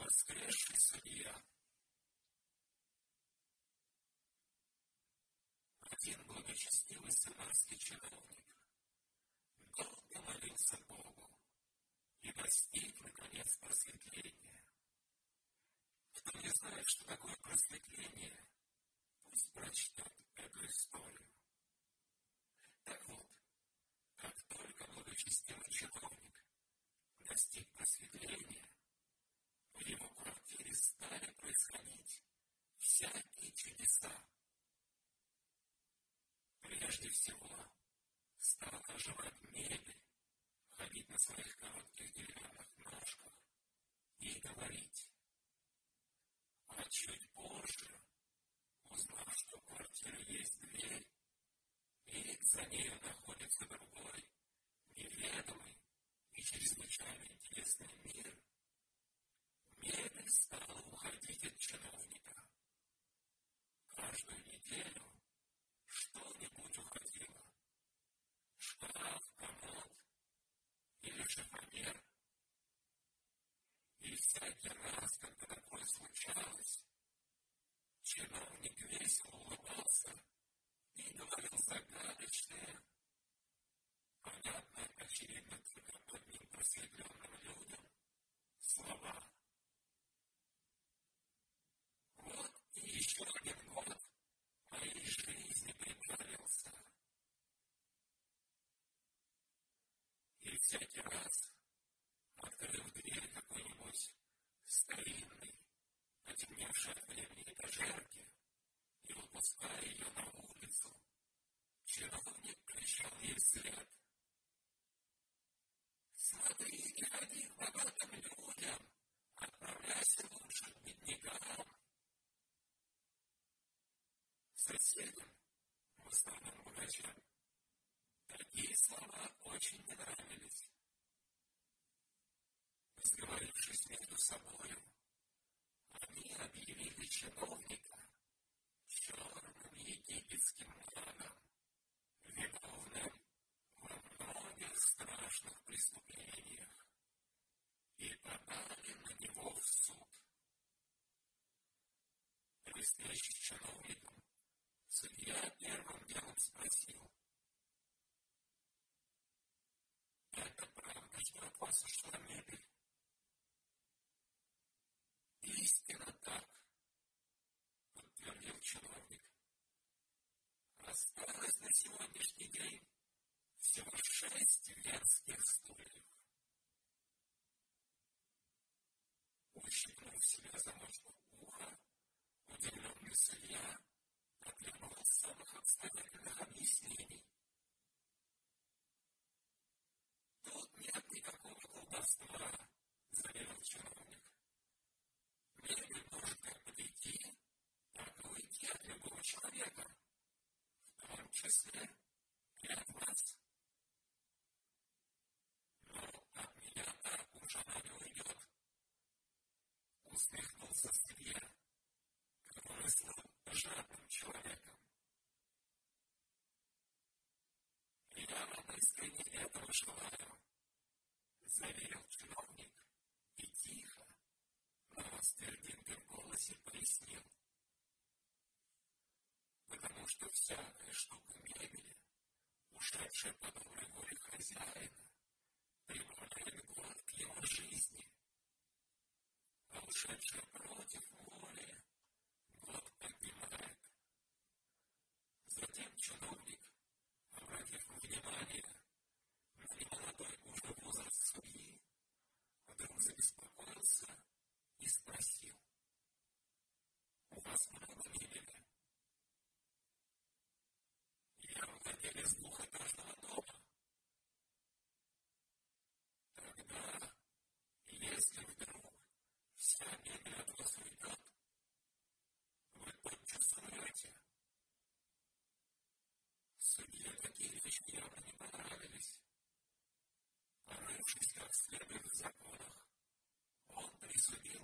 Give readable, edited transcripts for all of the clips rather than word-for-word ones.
воскресший судья. Один благочестивый самарский чиновник долго молился Богу и достиг, наконец, просветления. Кто не знает, что такое просветление, пусть прочтет эту историю. Так вот, как только благочестивый чиновник достиг просветления, в его квартире стали происходить всякие чудеса. Прежде всего, стала оживать мебель, ходить на своих коротких деревянных ножках и говорить. А чуть позже, узнав, что в квартире есть дверь, и за нею находится другой, неведомый и чрезвычайно интересный мир, мебель стала уходить от чиновника. Каждую неделю что-нибудь уходило. Шкаф, комод или шифоньер. И всякий раз, когда такое случалось, чиновник весело улыбался и говорил загадочные, понятные, очевидно, только одним просветленным людям, слова. Вот и еще один год моей жизни приблизился. И всякий раз, открыв дверь какой-нибудь старинной, потемневшей от времени этажерки, и выпуская ее на улицу, чиновник кричал ей вслед: «Смотри, не ходи к богатым людям, отправляйся лучше к беднякам». Соседям, в основном богачам, такие слова очень не нравились. Сговорившись между собою, они объявили чиновника черным египетским магом, виновным во многих страшных преступлениях, и подали на него в суд. При встрече с чиновником судья первым делом спросил: «Это правда, что от вас ушла мебель?» «Истинно так», — подтвердил чиновник. «Осталось на сегодняшний день всего 6 венских стульев». Ущипнув себя за мочку уха, удивленный судья потребовал самых обстоятельных объяснений. «Тут нет никакого колдовства», — заверил чиновник. «Мебель может как подойти, так и уйти от любого человека, в том числе и от вас. Но от меня так уж она не уйдет», — усмехнулся судья, который стал жадным человеком. «Я вам искренне этого желаю», — заверил чиновник и тихо, но с твердинкой в голосе пояснил. «Потому что всякая штука мебели, ушедшая по доброй воле хозяина, прибавляет год к его жизни, а ушедшая против воли год поднимает». Затем чиновник, обратив внимание на немолодой уже возраст судьи, вдруг забеспокоился и спросил: «У вас много мебели?» «Я владелец двухэтажного дома». «Тогда, если вдруг вся мебель от вас уйдет, вы тотчас умрете». Судье такие вещи явно не понравились. Порывшись как следует в законах, он присудил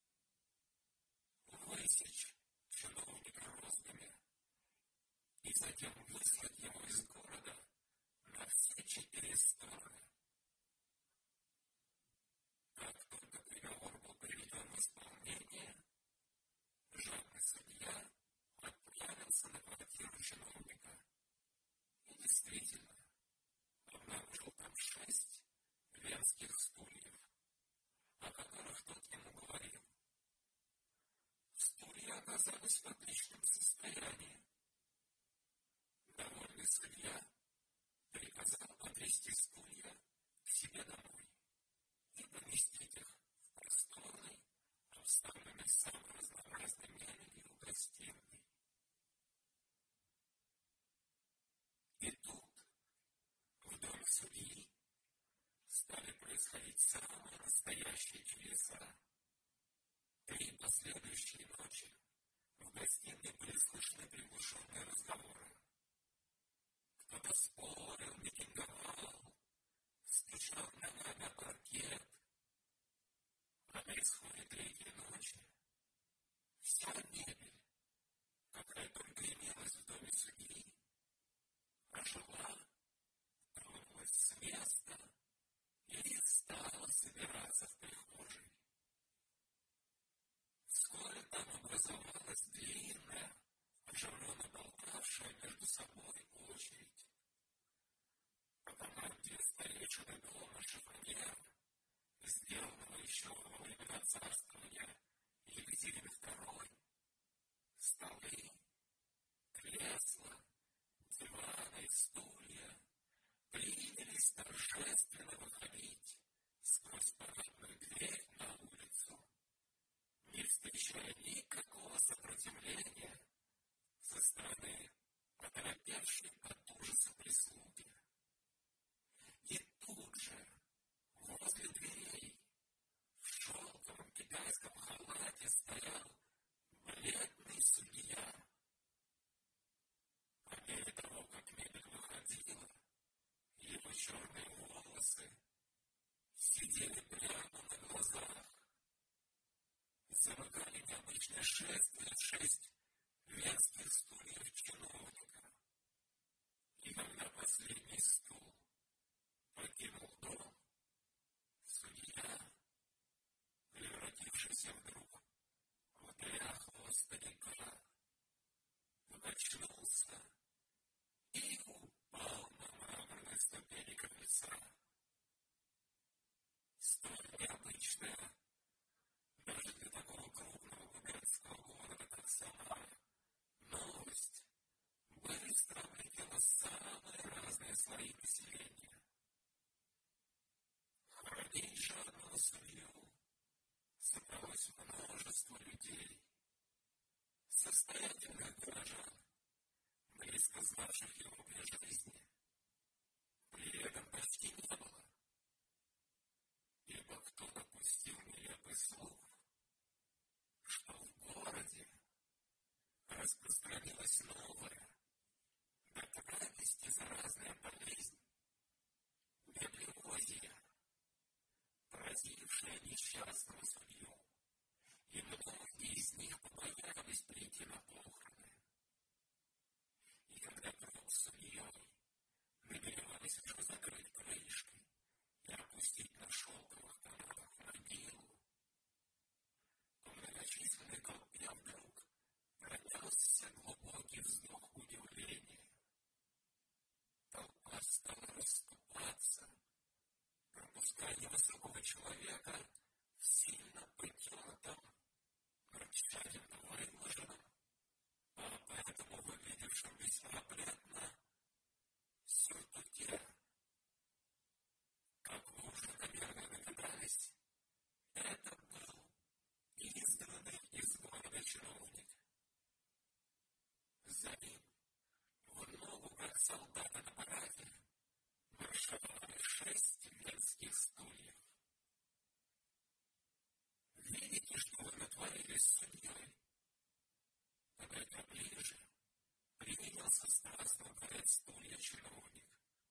высечь чиновника розгами и затем выслать его из города на все 4 стороны. Как только приговор был приведен в исполнение, чиновника и действительно обнаружил там 6 венских стульев, о которых тот ему говорил. Стулья оказались в отличном состоянии. Довольный судья приказал отвезти стулья к себе домой и поместить их в просторной, обставленной самой разнообразной мебелью гостиной. И тут, в доме судьи, стали происходить самые настоящие чудеса. 3 последующие ночи в гостиной были слышны приглушенные разговоры. Кто-то спорил, митинговал, стучал ногами о паркет. А на исходе 3-й ночи вся мебель, какая только имелась в доме судьи, ожила, тронулась с места и стала собираться в прихожей. Вскоре там образовалась длинная, оживленно болтавшая между собой очередь. По команде старейшины дома шифоньера, сделанного еще во времена царствования Екатерины II, столы, кресла, диваны и стулья принялись торжественно выходить сквозь парадную дверь на улицу, не встречая никакого сопротивления со стороны оторопевшей от ужаса прислуги. И тут же, возле дверей, в шелковом китайском халате стоял бледный судья. По мере того, как мебель выходила, его черные волосы сидели прямо на глазах. Замыкали необычное шествие 6 венских стульев чиновника. И когда последний стул покинул дом, судья, превратившийся вдруг в дряхлого старика, покачнулся и упал на мраморные ступени крыльца. Столь необычная даже для такого крупного губернского города, как Самара, новость быстро облетела самые разные слои населения. Хоронить жадного судью собралось множество людей, состоятельных горожан, близко знавших его при жизни, при этом почти не было, ибо кто допустил нелепый слух, что в городе распространилась новая, до крайности заразная болезнь, библиозия, поразившая несчастного судью, и многие из них побоялись прийти на похороны. И когда гроб с судьей намеревались уже закрыть крышкой и опустить на шелковых канатах могилу, то в многочисленной толпе вдруг пронесся глубокий вздох удивления. Толпа стала расступаться, пропуская невысокого человека в сильно потертом, тщательно выглаженном, а поэтому выглядевшем весьма опрятно, сюртуке. Как вы уже, наверное, догадались, это был изгнанный из города чиновник. За ним, в ногу, как солдаты на параде, маршировали 6 венских стульев. Видите, что вы натворили с судьей? Подойдя ближе, принялся страстно ударять стулья чиновник.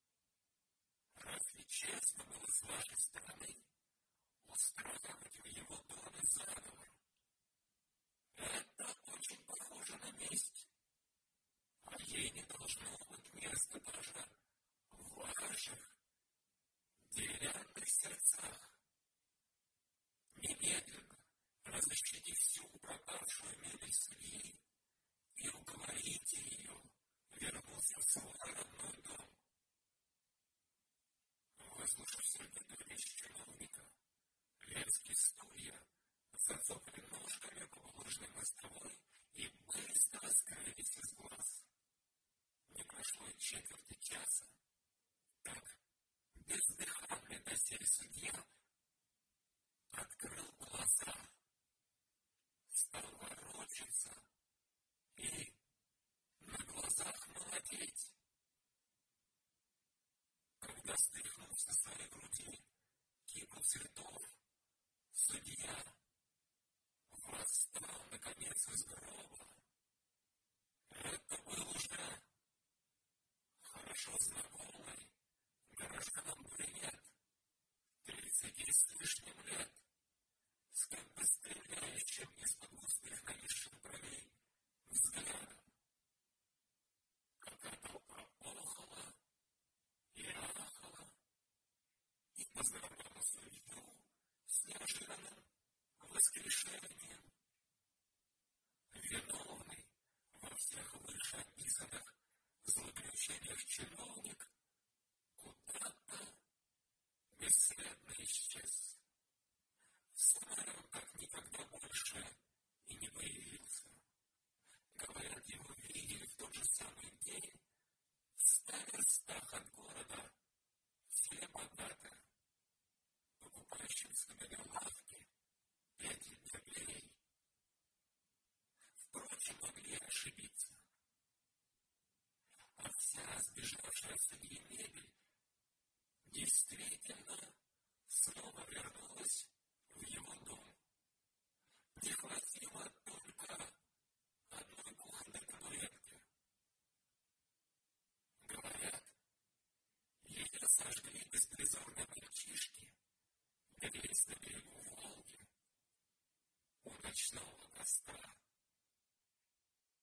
Разве честно было с вашей стороны устраивать в его доме заговор? Это очень похоже на месть, а ей не должно быть места даже в ваших деревянных сердцах. Немедленно разыщите всю пропавшую мебель судьи и уговорите ее вернулся в свой родной дом. Выслушав сердитую речь чиновника, венские стулья зацокали ножками по булыжной мостовой и быстро скрылись из глаз. Не прошло и четверти часа, как бездыханный доселе судья открыл глаза, стал ворочаться и на глазах молодеть. Когда стряхнул со своей груди кипу цветов, судья восстал наконец из гроба. Это был уже хорошо знакомый гражданам брюнет, 30 с лишним лет, с как бы стреляющим из-под густых нависших бровей взглядом. Когда толпа охала и ахала, и поздравляла судью с неожиданным воскрешением, виновный во всех вышеописанных злоключениях чиновник куда-то бесследно исчез. В Самару как никогда больше и не появился. Говорят, его видели в тот же самый день в 100 верстах от города, в селе Богатое, покупающим с каменолавки 5 дробей. Впрочем, могли ошибиться. А вся сбежавшая судьи мебель действительно снова вернулась в его дом. Не хватило только одной кухонной табуретки. Говорят, ее сожгли беспризорные мальчишки, грелись на берегу Волги у ночного костра.